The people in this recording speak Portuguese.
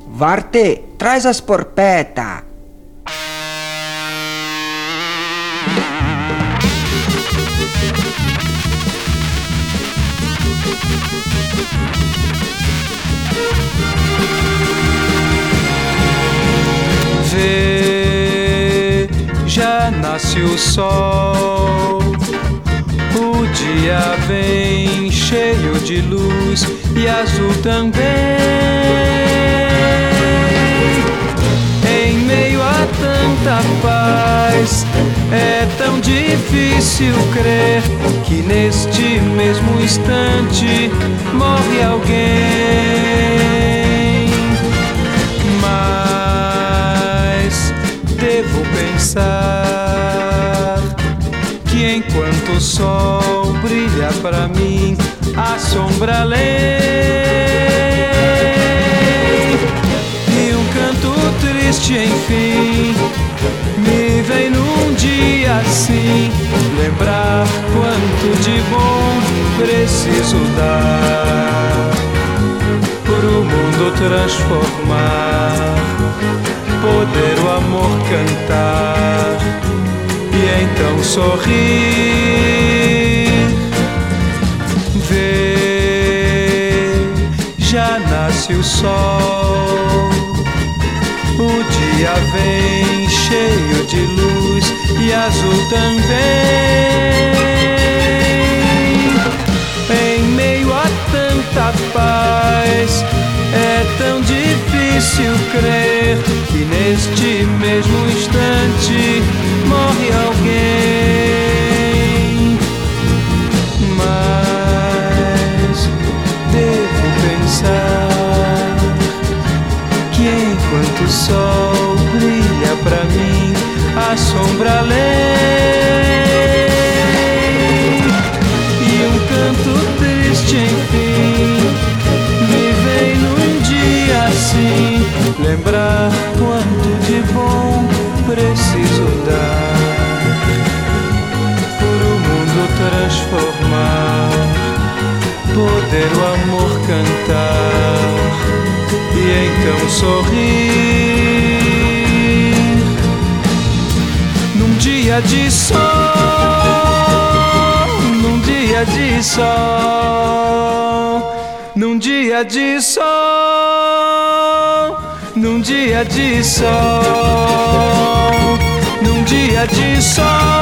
Varte, traz as porpeta. Vê, já nasce o sol, o dia vem cheio de luz e azul também. Em meio a tanta paz, é tão difícil crer que neste mesmo instante morre alguém. Mas devo pensar que enquanto o sol brilha pra mim, a sombra além, e um canto triste enfim me vem num dia assim, lembrar quanto de bom preciso dar pro mundo transformar, poder o amor cantar e então sorrir. Vê, já nasce o sol, o dia vem cheio de luz e azul também. Em meio a tanta paz, é tão difícil crer que neste mesmo instante morre alguém. Mas devo pensar que enquanto o sol brilha pra mim, a sombra além, e um canto triste enfim me vem num dia assim, lembrar quanto de bom preciso dar por o mundo transformar, poder o amor cantar e então sorrir. Num dia de sol, num dia de sol, num dia de sol, num dia de sol, num dia de sol.